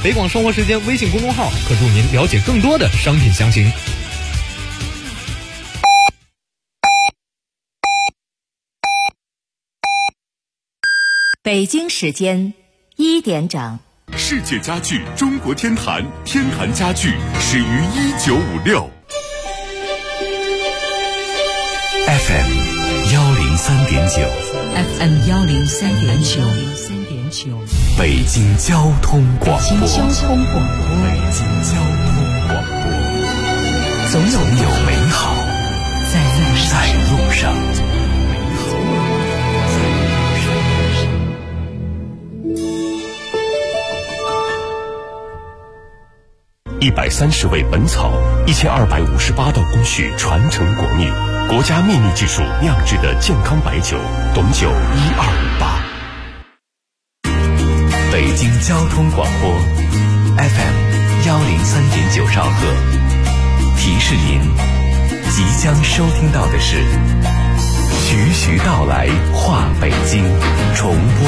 北广生活时间微信公众号可助您了解更多的商品详情。 北京时间1点整。 世界家具中国天坛，天坛家具始于1956。FM 103.9 FM 103.9， 北京交通广播。 北京交通广播，总有美好在路上。 130味本草，1258道工序传承国秘，国家秘密技术酿制的健康白酒，董酒1258。 北京交通广播 FM 103.9兆赫，提示您即将收听到的是徐徐道来话北京重播。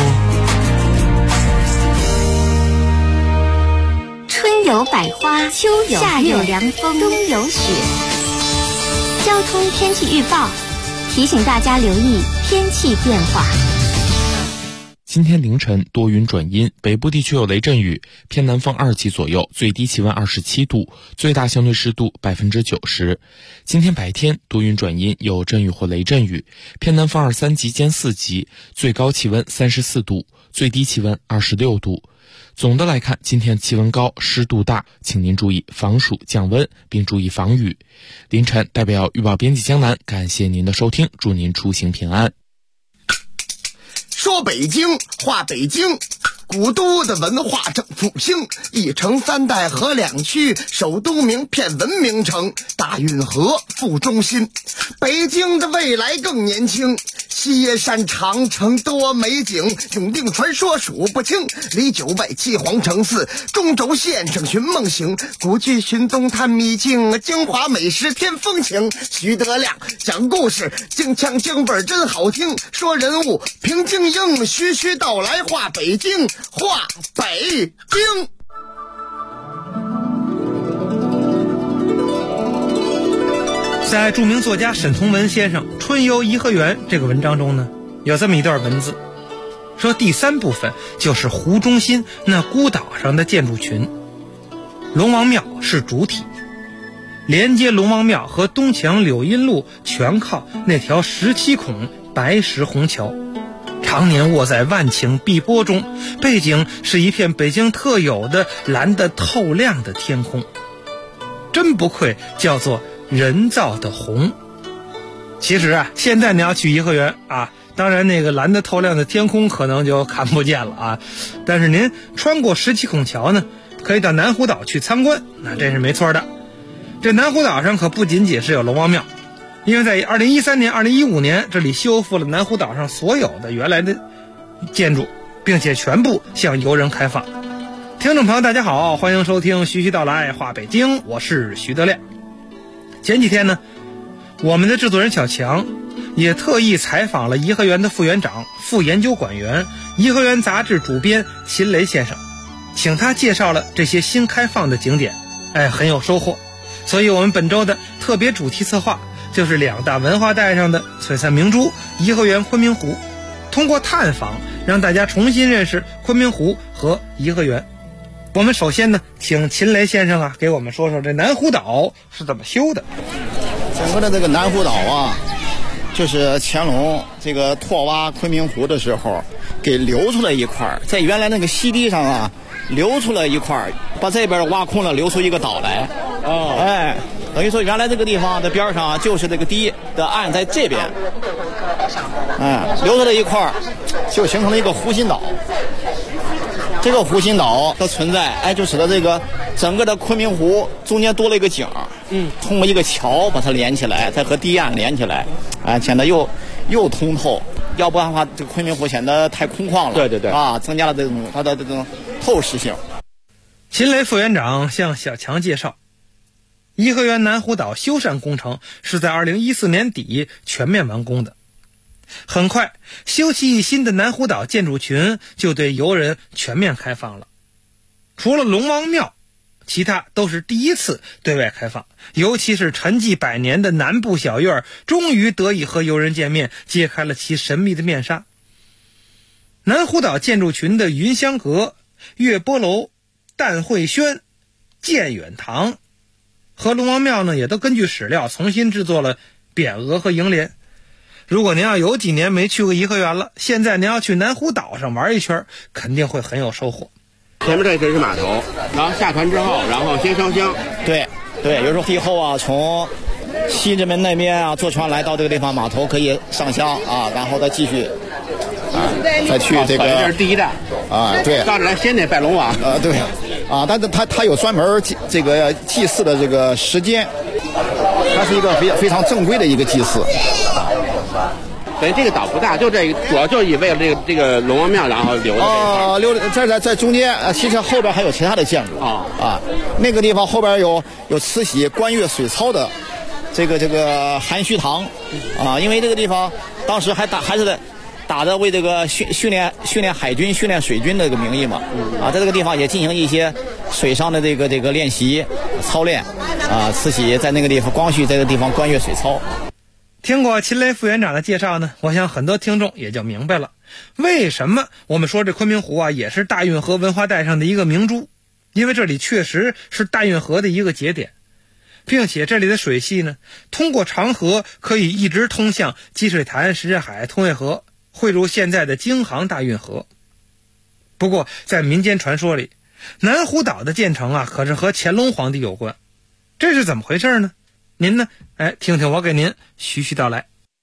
春有百花，秋有夏有凉风，冬有雪。交通天气预报提醒大家留意天气变化。 今天凌晨多云转阴，北部地区有雷阵雨，偏南风2级左右，最低气温27度，最大相对湿度90%。今天白天多云转阴，有阵雨或雷阵雨，偏南风2、3级兼4级，最高气温34度，最低气温26度。总的来看，今天气温高，湿度大，请您注意防暑降温，并注意防雨。凌晨代表预报编辑江南，感谢您的收听，祝您出行平安。 说北京话北京，古都的文化正复兴，一城3代合2区，首都名片文明城，大运河副中心。北京的未来更年轻，西山长城多美景，永定传说数不清，离9外7皇城4，中轴线上寻梦行，古剧寻踪探秘境，京华美食添风情。徐德亮讲故事，京腔京味真好听，说人物评京英，徐徐道来话北京，话北京。 在著名作家沈从文先生《春游颐和园》这个文章中呢，有这么一段文字，说第3部分就是湖中心那孤岛上的建筑群，龙王庙是主体，连接龙王庙和东墙柳荫路全靠那条17孔白石虹桥，常年卧在万顷碧波中，背景是一片北京特有的蓝得透亮的天空，真不愧叫做人造的红。其实啊，现在你要去颐和园啊，当然那个蓝得透亮的天空可能就看不见了啊，但是您穿过17孔桥呢，可以到南湖岛去参观，那这是没错的。这南湖岛上可不仅仅是有龙王庙，因为在2013年、2015年，这里修复了南湖岛上所有的原来的建筑，并且全部向游人开放。听众朋友大家好，欢迎收听徐徐道来话北京，我是徐德亮。前几天呢，我们的制作人小强也特意采访了颐和园的副园长、副研究馆员、颐和园杂志主编秦雷先生，请他介绍了这些新开放的景点，很有收获。所以我们本周的特别主题策划就是2大文化带上的璀璨明珠颐和园昆明湖，通过探访让大家重新认识昆明湖和颐和园。我们首先呢，请秦雷先生给我们说说这南湖岛是怎么修的。 整个的这个南湖岛啊，就是乾隆这个拓挖昆明湖的时候给留出来一块，在原来那个溪地上啊留出来一块，把这边挖空了，留出一个岛来。等于说原来这个地方的边上就是这个堤的岸在这边，留出来一块，就形成了一个湖心岛。这个湖心岛的存在，就使得这个整个的昆明湖中间多了一个景，通过一个桥把它连起来，再和堤岸连起来，显得又通透。要不然的话，这个昆明湖显得太空旷了。对对对，增加了它的这种透视性。 秦雷副园长向小强介绍，颐和园南湖岛修缮工程是在2014年底全面完工的。很快，修葺新的南湖岛建筑群就对游人全面开放了。 除了龙王庙，其他都是第一次对外开放，尤其是沉寂100年的南部小院终于得以和游人见面，揭开了其神秘的面纱。南湖岛建筑群的云香阁、月波楼、淡慧轩、建远堂和龙王庙呢，也都根据史料重新制作了匾额和楹联。如果您要有几年没去过颐和园了，现在您要去南湖岛上玩一圈，肯定会很有收获。 前面这是码头，然后下船之后，然后先烧香。 对，有时候以后啊，从西直门那边啊坐船来到这个地方码头可以上香啊，然后再继续再去这个。 这是第一站啊，对， 到这来先得拜龙王。 对，但是他有专门这个祭祀的这个时间，它是一个非常正规的一个祭祀。 等于这个岛不大，就这主要就以为了这个龙王庙，然后留了在中间，其实后边还有其他的建筑那个地方后边有慈禧观月水操的这个含虚堂因为这个地方当时还是打着为这个训练海军、训练水军的这个名义嘛在这个地方也进行一些水上的这个练习操练慈禧在那个地方光绪在这个地方观月水操。 听过秦雷副园长的介绍呢，我想很多听众也就明白了，为什么我们说这昆明湖也是大运河文化带上的一个明珠，因为这里确实是大运河的一个节点，并且这里的水系呢，通过长河可以一直通向积水潭、什刹海、通渭河，汇入现在的京杭大运河。不过在民间传说里，南湖岛的建成可是和乾隆皇帝有关，这是怎么回事呢？您呢？听听我给您徐徐道来。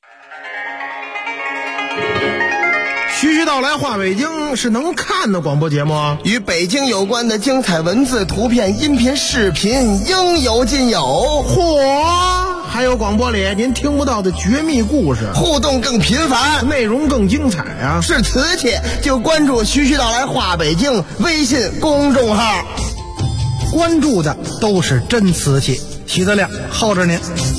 徐徐道来话北京是能看的广播节目， 与北京有关的精彩文字、图片、音频、视频应有尽有。 嚯！还有广播里您听不到的绝密故事， 互动更频繁， 内容更精彩啊！ 是瓷器就关注徐徐道来话北京微信公众号， 关注的都是真瓷器。徐德亮候着您。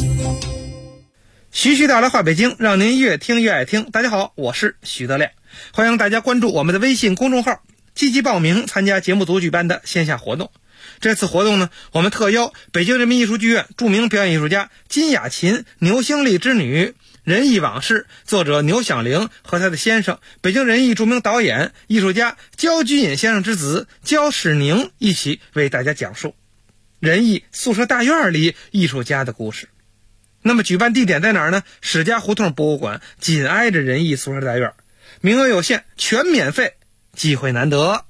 徐徐道来话北京，让您越听越爱听。大家好，我是徐德亮，欢迎大家关注我们的微信公众号，积极报名参加节目组举办的线下活动。这次活动呢，我们特邀北京人民艺术剧院著名表演艺术家金雅琴、牛星丽之女、仁义往事作者牛响铃和他的先生北京人艺著名导演艺术家焦君隐先生之子焦世宁一起为大家讲述仁义宿舍大院里艺术家的故事。那么举办地点在哪儿呢？史家胡同博物馆紧挨着仁义宿舍大院，名额有限，全免费，机会难得。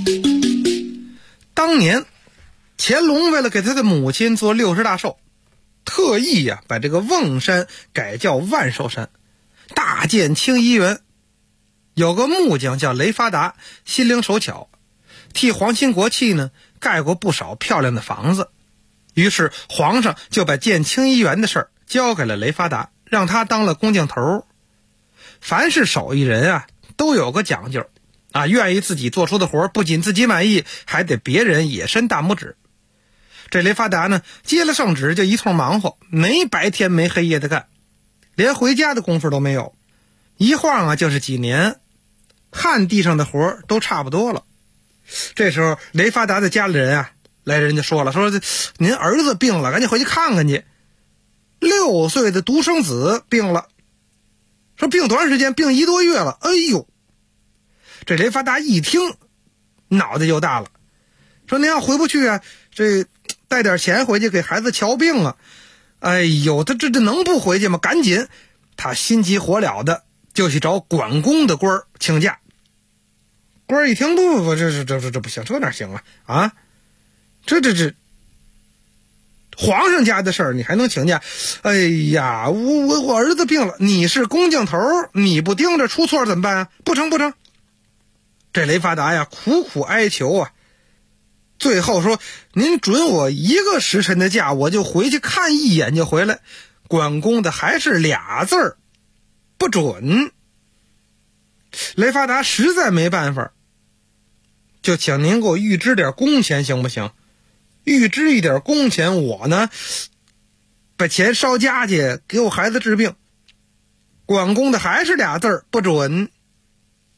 当年乾隆为了给他的母亲做60大寿，特意把这个瓮山改叫万寿山，大建清漪园。有个木匠叫雷发达，心灵手巧，替皇亲国戚呢盖过不少漂亮的房子。于是皇上就把建清漪园的事儿交给了雷发达，让他当了工匠头。凡是手艺人都有个讲究愿意自己做出的活不仅自己满意，还得别人也伸大拇指。这雷发达呢接了圣旨就一通忙活，没白天没黑夜的干，连回家的功夫都没有。一晃就是几年，旱地上的活都差不多了。这时候雷发达的家里人来人就说了，说您儿子病了，赶紧回去看看去。6岁的独生子病了，说病多长时间？病1多月了。哎呦，这雷发达一听脑袋就大了，说您要回不去这带点钱回去给孩子瞧病哎呦，他这能不回去吗？赶紧，他心急火燎的就去找管工的官请假。官一听不，这不行，这哪行这皇上家的事儿你还能请假？哎呀，我儿子病了，你是工匠头，你不盯着出错怎么办不成。这雷发达苦苦哀求最后说您准我1个时辰的假，我就回去看一眼就回来。管工的还是俩字儿，不准。雷发达实在没办法，就请您给我预支点工钱行不行？预支一点工钱，我呢把钱烧家去给我孩子治病。管工的还是俩字儿，不准。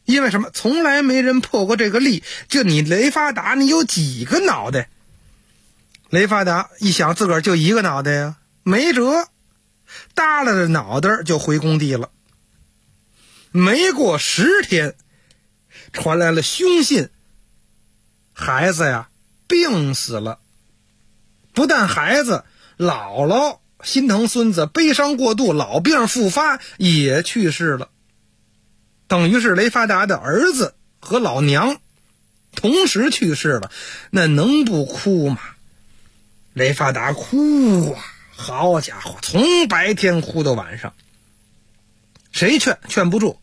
因为什么？从来没人破过这个例。就你雷发达，你有几个脑袋？雷发达一想，自个儿就一个脑袋呀，没辙，耷拉着脑袋就回工地了。没过10天，传来了凶信，孩子呀病死了。不但孩子，姥姥心疼孙子，悲伤过度，老病复发，也去世了。等于是雷发达的儿子和老娘同时去世了，那能不哭吗？雷发达哭啊，好家伙，从白天哭到晚上，谁劝不住。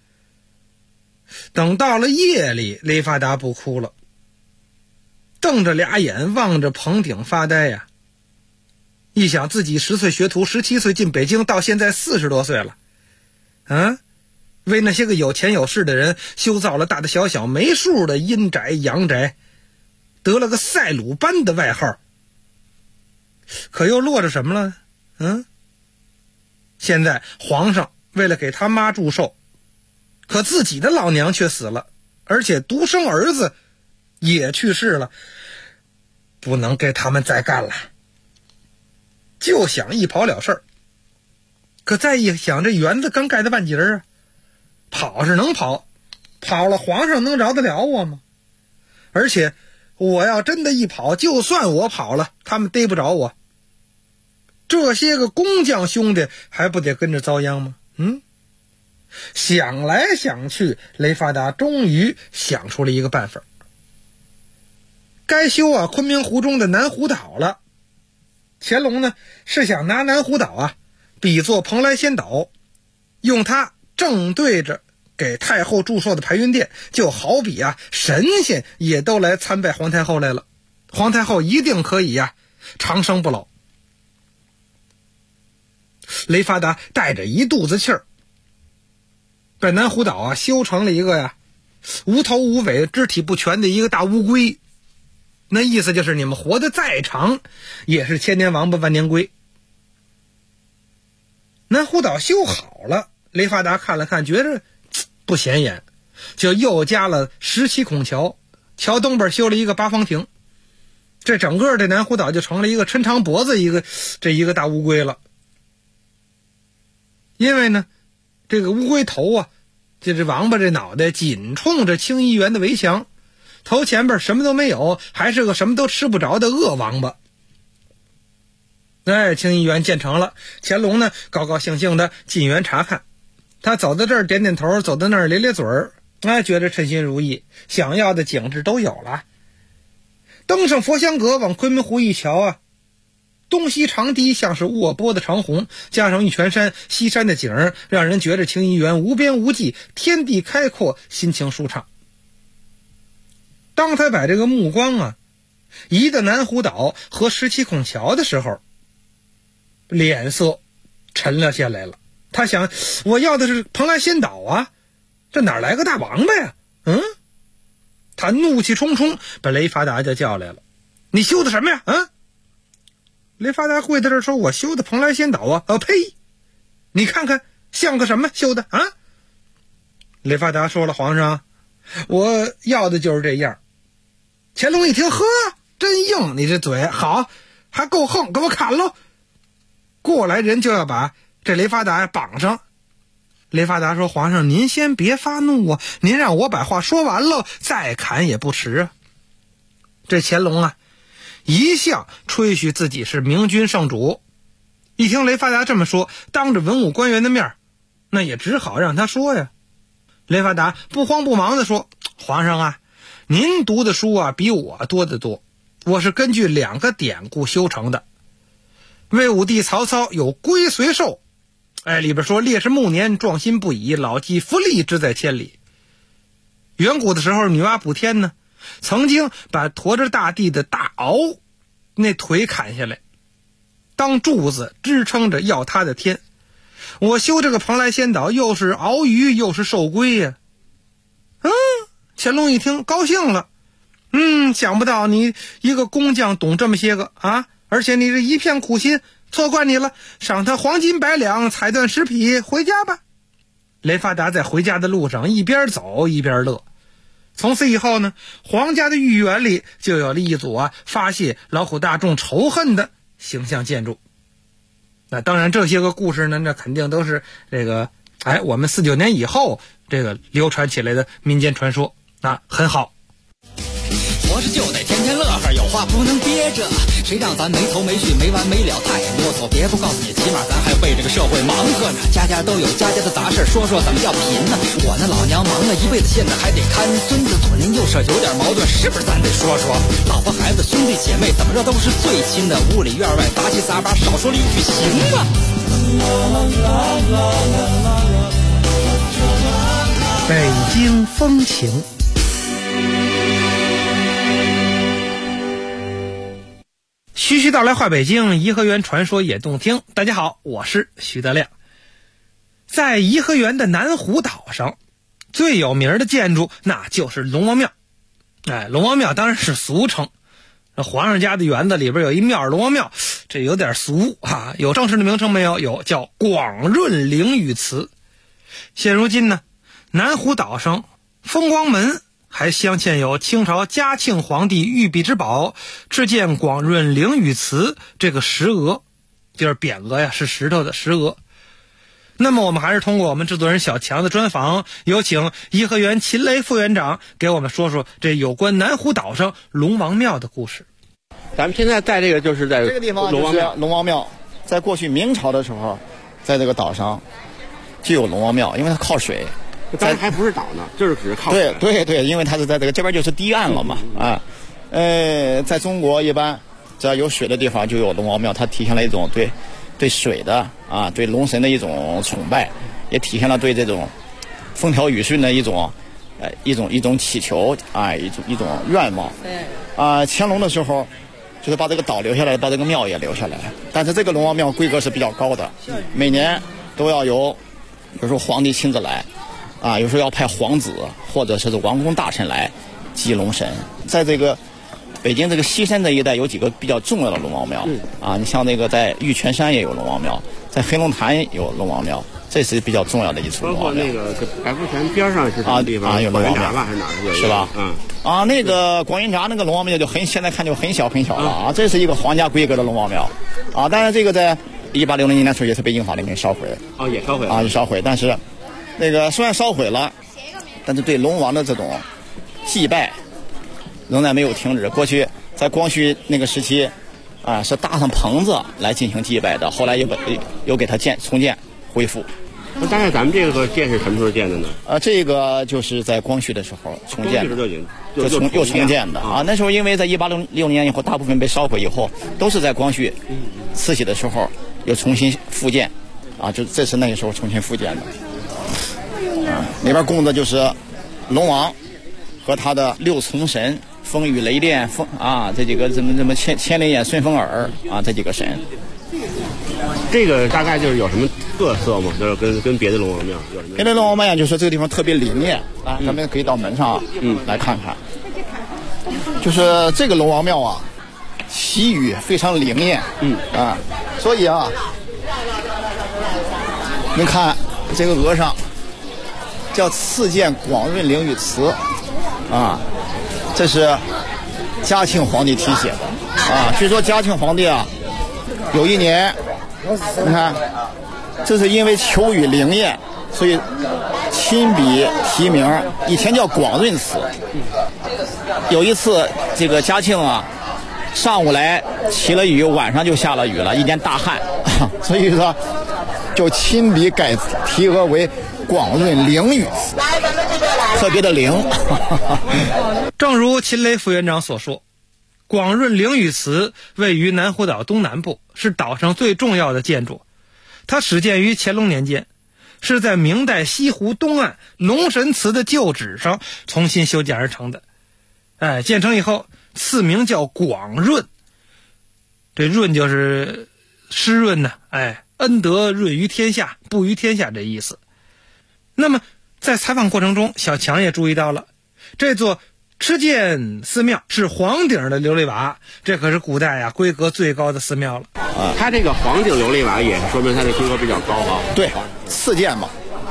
等到了夜里，雷发达不哭了，瞪着俩眼望着棚顶发呆呀。一想自己10岁学徒，17岁进北京，到现在40多岁了，为那些个有钱有势的人修造了大大小小没数的阴宅阳宅，得了个赛鲁班的外号，可又落着什么了？现在皇上为了给他妈祝寿，可自己的老娘却死了，而且独生儿子也去世了，不能给他们再干了，就想一跑了事儿。可再一想，这园子刚盖的半截儿啊，跑是能跑，跑了皇上能饶得了我吗？而且我要真的一跑，就算我跑了，他们逮不着我，这些个工匠兄弟还不得跟着遭殃吗？想来想去，雷发达终于想出了一个办法。该修昆明湖中的南湖岛了。乾隆呢是想拿南湖岛比作蓬莱仙岛，用它正对着给太后祝寿的排云殿，就好比神仙也都来参拜皇太后来了，皇太后一定可以长生不老。雷发达带着一肚子气儿，把南湖岛修成了一个无头无尾、肢体不全的一个大乌龟。那意思就是你们活得再长，也是千年王八万年龟。南湖岛修好了，雷发达看了看，觉着不显眼，就又加了17孔桥，桥东边修了一个8方亭，这整个这南湖岛就成了一个抻长脖子一个大乌龟了。因为呢，这个乌龟头就这王八这脑袋紧冲着清漪园的围墙，头前边什么都没有，还是个什么都吃不着的恶王八。清漪园建成了，乾隆呢高高兴兴的进园查看，他走到这儿点点头，走到那儿咧咧嘴儿，觉得称心如意，想要的景致都有了。登上佛香阁，往昆明湖一瞧东西长堤像是卧波的长虹，加上玉泉山西山的景儿，让人觉着清漪园无边无际，天地开阔，心情舒畅。当他把这个目光移到南湖岛和17孔桥的时候，脸色沉了下来了。他想，我要的是蓬莱仙岛这哪来个大王八呀？他怒气冲冲把雷发达就叫来了，你修的什么呀？雷发达跪在这儿说，我修的蓬莱仙岛呸！你看看像个什么修的雷发达说了，皇上，我要的就是这样。乾隆一听，呵，真硬，你这嘴好，还够横，给我砍喽！过来人就要把这雷发达绑上。雷发达说，皇上您先别发怒您让我把话说完了，再砍也不迟这乾隆一向吹嘘自己是明君圣主，一听雷发达这么说，当着文武官员的面，那也只好让他说呀。雷发达不慌不忙地说，皇上您读的书比我多得多，我是根据2个典故修成的。魏武帝曹操有龟随寿，里边说烈士暮年，壮心不已，老骥伏枥，志在千里。远古的时候，女娲补天呢，曾经把驮着大地的大鳌那腿砍下来，当柱子支撑着要他的天。我修这个蓬莱仙岛，又是鳌鱼又是寿龟呀。乾隆一听高兴了，想不到你一个工匠懂这么些个而且你这一片苦心，错怪你了，赏他黄金100两，彩缎10匹，回家吧。 雷发达在回家的路上一边走一边乐。从此以后呢，皇家的御园里就有了一组发泄劳苦大众仇恨的形象建筑。那当然这些个故事呢，那肯定都是这个我们49年以后这个流传起来的民间传说很好。 活着就得天天乐呵，有话不能憋着，谁让咱没头没绪没完没了太啰嗦，别不告诉你，起码咱还为这个社会忙活呢，家家都有家家的杂事，说说怎么叫贫呢？我那老娘忙了一辈子，现在还得看孙子，左邻右舍有点矛盾，是不是咱得说说？老婆孩子兄弟姐妹怎么着都是最亲的，屋里院外杂七杂八少说了一句行吗？ 北京风情。徐徐道来话北京，颐和园传说也动听。大家好，我是徐德亮。在颐和园的南湖岛上，最有名的建筑那就是龙王庙。龙王庙当然是俗称，皇上家的园子里边有一庙龙王庙，这有点俗有正式的名称没有？有，叫广润灵雨祠。现如今呢，南湖岛上风光门还镶嵌有清朝嘉庆皇帝御笔之宝敕建广润灵雨祠这个石额，就是匾额呀，是石头的石额。那么我们还是通过我们制作人小强的专访，有请颐和园秦雷副园长给我们说说这有关南湖岛上龙王庙的故事。 咱们现在在这个就是在这个地方就是龙王庙，在过去明朝的时候，在这个岛上就有龙王庙，因为它靠水。 当然还不是岛呢，就是只是靠水。 对，因为它是在这边就是堤岸了嘛在中国一般只要有水的地方就有龙王庙，它体现了一种对水的对龙神的一种崇拜，也体现了对这种风调雨顺的一种祈求一种愿望。乾隆的时候就是把这个岛留下来，把这个庙也留下来，但是这个龙王庙规格是比较高的，每年都要有时候皇帝亲自来有时候要派皇子或者是王公大臣来祭龙神。在这个北京这个西山这一带有几个比较重要的龙王庙你像那个在玉泉山也有龙王庙，在黑龙潭有龙王庙，这是比较重要的一处龙王庙。 包括那个百福泉边上是什么地方？ 有龙王庙吧？还是哪儿？ 是吧？那个广云闸那个龙王庙就现在看就很小了这是一个皇家规格的龙王庙当然这个在1860年的时候也是被英法联盟烧毁也烧毁了也烧毁，但是那个虽然烧毁了，但是对龙王的这种祭拜仍然没有停止。过去在光绪那个时期是搭上棚子来进行祭拜的，后来又给它重建恢复。 那大概咱们这个建是什么时候建的呢？ 这个就是在光绪的时候重建的，又重建的那时候因为在1860年以后大部分被烧毁以后，都是在光绪慈禧的时候又重新复建就这是那个时候重新复建的。里边供的就是龙王和他的6从神风雨雷电这几个怎么千里眼顺风耳这几个神。 这个大概就是有什么特色吗？就是跟别的龙王庙有什么？ 别的龙王庙就是这个地方特别灵验咱们可以到门上来看看。就是这个龙王庙祈雨非常灵验所以你看这个额上叫赐建广润灵雨祠这是嘉庆皇帝题写的据说嘉庆皇帝有一年你看这是因为求雨灵验，所以亲笔题名，以前叫广润祠。有一次这个嘉庆上午来起了雨，晚上就下了雨了，一年大旱所以说就亲笔改题额为广润灵雨祠，特别的灵正如秦雷副园长所说，广润灵雨祠位于南湖岛东南部，是岛上最重要的建筑。它始建于乾隆年间，是在明代西湖东岸龙神祠的旧址上重新修建而成的。建成以后赐名叫广润，这润就是湿润恩德润于天下，布于天下这意思。那么在采访过程中，小强也注意到了，这座敕建寺庙是黄顶的琉璃瓦，这可是古代规格最高的寺庙了它这个黄顶琉璃瓦也说明它的规格比较高对，赐建嘛，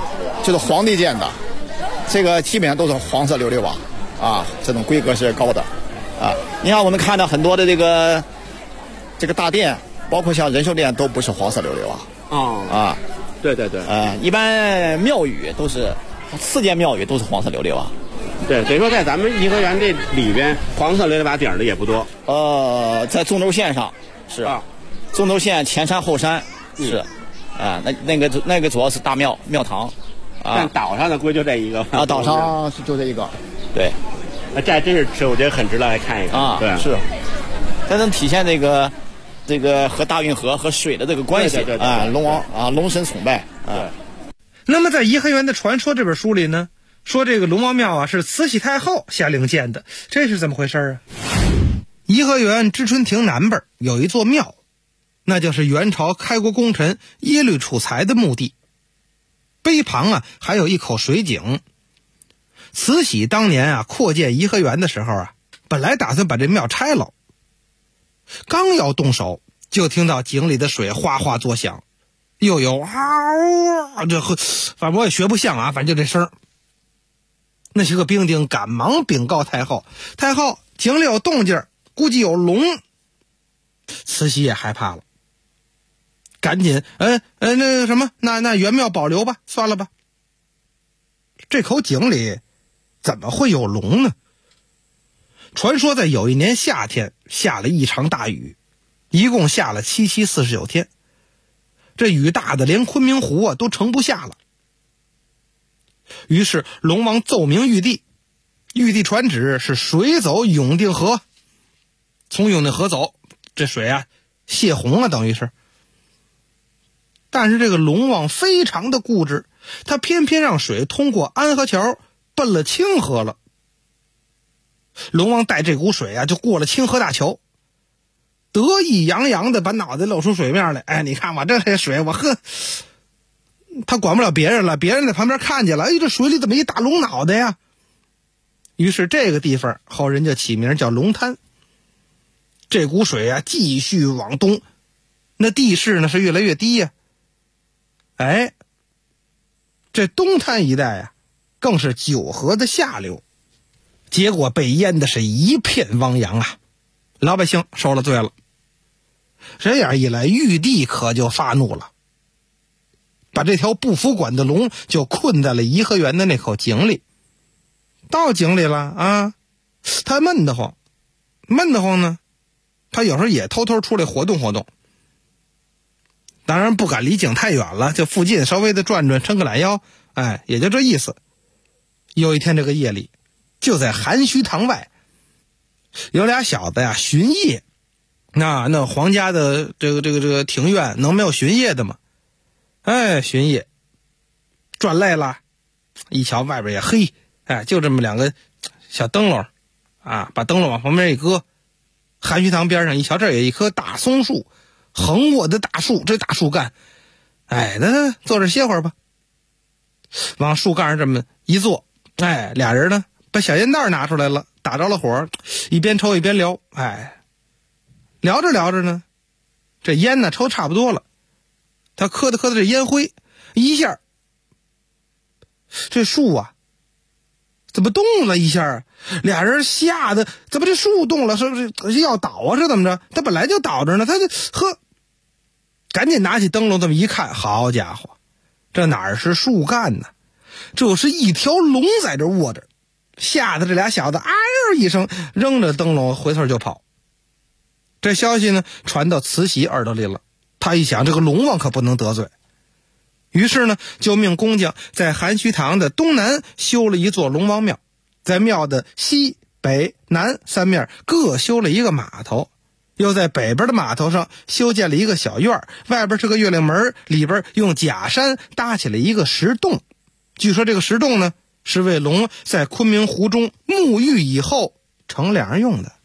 就是皇帝建的，这个基本上都是黄色琉璃瓦啊，这种规格是高的啊。你看我们看到很多的这个大殿，包括像仁寿殿都不是黄色琉璃瓦啊。 对对对， 一般庙宇都是4间庙宇都是黄色琉璃瓦。 对，等于说在咱们颐和园这里边，黄色琉璃瓦顶的也不多。 在中轴线上是啊，中轴线前山后山是啊，那个主要是大庙堂啊。 但岛上的估计就这一个啊，岛上就这一个，对。 这还真是我觉得很值得来看一看啊。对，是，这能体现这个和大运河和水的这个关系啊，龙王啊，龙神崇拜啊。 那么在《颐和园的传说》这本书里呢，说这个龙王庙啊是慈禧太后下令建的，这是怎么回事啊？颐和园知春亭南边有一座庙，那就是元朝开国功臣耶律楚材的墓地，碑旁啊还有一口水井。慈禧当年啊扩建颐和园的时候啊，本来打算把这庙拆了，刚要动手，就听到井里的水哗哗作响，又有反正我也学不像啊，反正就这声。那些个兵丁赶忙禀告太后，太后井里有动静，估计有龙。慈禧也害怕了，赶紧那个什么，那元庙保留吧，算了吧。这口井里怎么会有龙呢？传说在有一年夏天下了一场大雨，一共下了7期49天，这雨大的连昆明湖啊都盛不下了。于是龙王奏明玉帝，玉帝传旨是水走永定河，从永定河走，这水啊泄洪了，等于是。但是这个龙王非常的固执，他偏偏让水通过安河桥奔了清河了。龙王带这股水啊就过了清河大桥，得意洋洋的把脑袋露出水面来，哎，你看我这水我喝。他管不了别人了，别人在旁边看见了，哎，这水里怎么一大龙脑袋呀？于是这个地方后人就起名叫龙滩。这股水啊继续往东，那地势呢是越来越低呀。哎，这东滩一带啊更是九河的下流，结果被淹的是一片汪洋啊，老百姓受了罪了。这样一来，玉帝可就发怒了，把这条不服管的龙就困在了颐和园的那口井里。到井里了啊，他闷得慌呢，他有时候也偷偷出来活动活动，当然不敢离井太远了，就附近稍微的转转，伸个懒腰，哎，也就这意思。有一天这个夜里，就在含虚堂外，有俩小子呀巡夜。那皇家的这个庭院能没有巡夜的吗？哎，巡夜转累了，一瞧外边也黑，哎，就这么两个小灯笼啊，把灯笼往旁边一搁，含虚堂边上一瞧，这有一棵大松树，横卧的大树，这大树干，哎，那坐这歇会儿吧。往树干上这么一坐，哎，俩人呢把小烟袋拿出来了，打着了火，一边抽一边聊，哎，聊着聊着呢，这烟呢抽差不多了，他磕的这烟灰一下，这树啊怎么动了一下？俩人吓得怎么这树动了？是不是要倒啊？是怎么着？他本来就倒着呢，他就赶紧拿起灯笼这么一看，好家伙，这哪是树干呢？这是一条龙在这卧着，吓得这俩小子哎呦一声，扔着灯笼回头就跑。这消息呢传到慈禧耳朵里了，他一想这个龙王可不能得罪，于是呢就命工匠在含虚堂的东南修了一座龙王庙，在庙的西北南三面各修了一个码头，又在北边的码头上修建了一个小院，外边是个月亮门，里边用假山搭起了一个石洞。据说这个石洞呢是为龙在昆明湖中沐浴以后乘凉用的。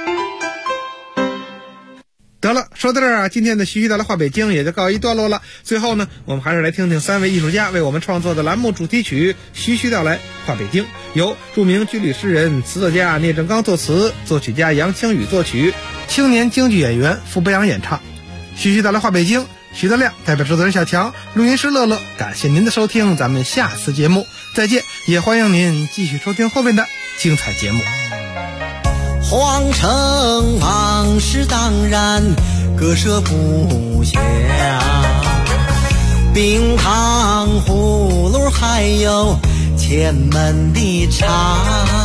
得了，说到这儿啊，今天的徐徐道来话北京也就告一段落了。最后呢，我们还是来听听3位艺术家为我们创作的栏目主题曲《徐徐道来话北京》，由著名军旅诗人、词作家聂正刚作词，作曲家杨清宇作曲，青年京剧演员傅北阳演唱。徐徐道来话北京， 徐德亮代表制作人小强，录音师乐乐，感谢您的收听，咱们下次节目再见，也欢迎您继续收听后面的精彩节目。 皇城往事当然割舍不下，冰糖葫芦还有前门的茶，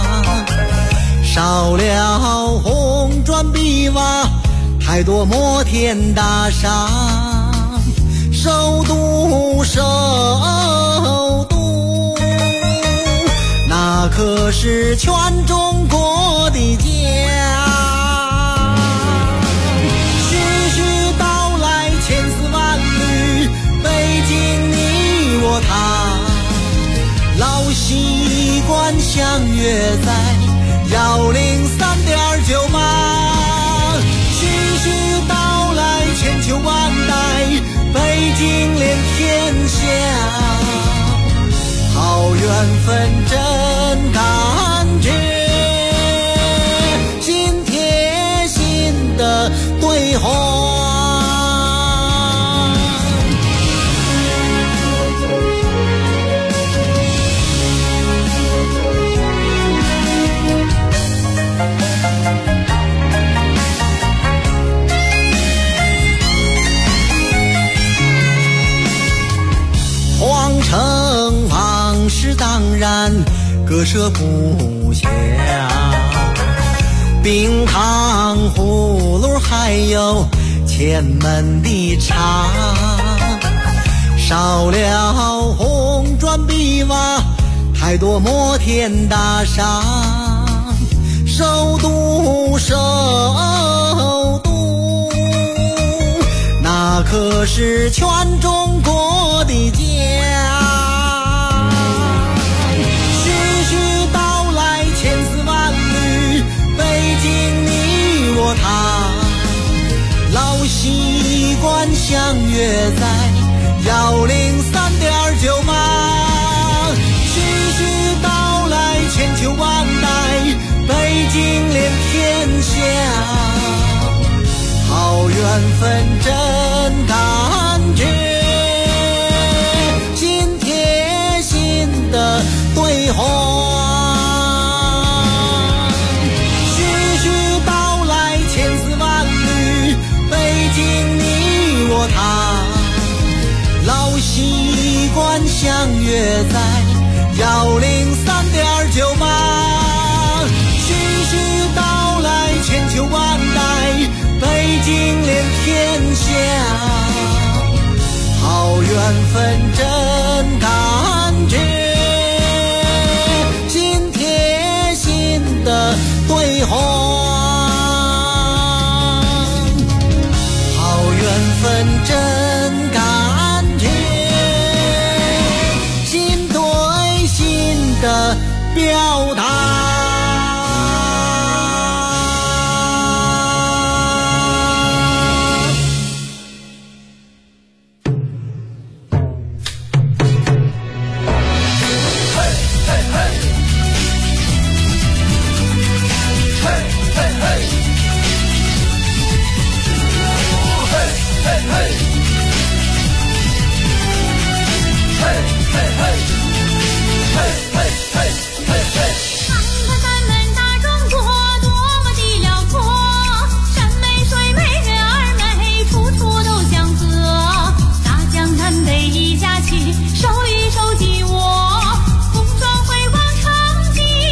少了红砖碧瓦，太多摩天大厦，首都首都，那可是全中国的家。徐徐道来千丝万缕，北京你我他，老习惯相约在103.9码。徐徐道来千秋万代，北京连天下，好缘分真感觉，心贴心的对话。皇城往事当然割舍不下，冰糖葫芦还有前门的茶，少了红砖碧瓦，太多摩天大厦，首都首都，那可是全中国的家。徐徐道来千丝万缕，北京你我他，老习惯相约在103.9码。徐徐道来千秋万代，北京连天下，好缘分真感觉，心贴心的对话。徐徐道来千丝万缕，北京你我他，老习惯相约在103.9码。徐徐道来千秋万代，北京连天下，好缘分真感觉，心贴心的对话。好缘分真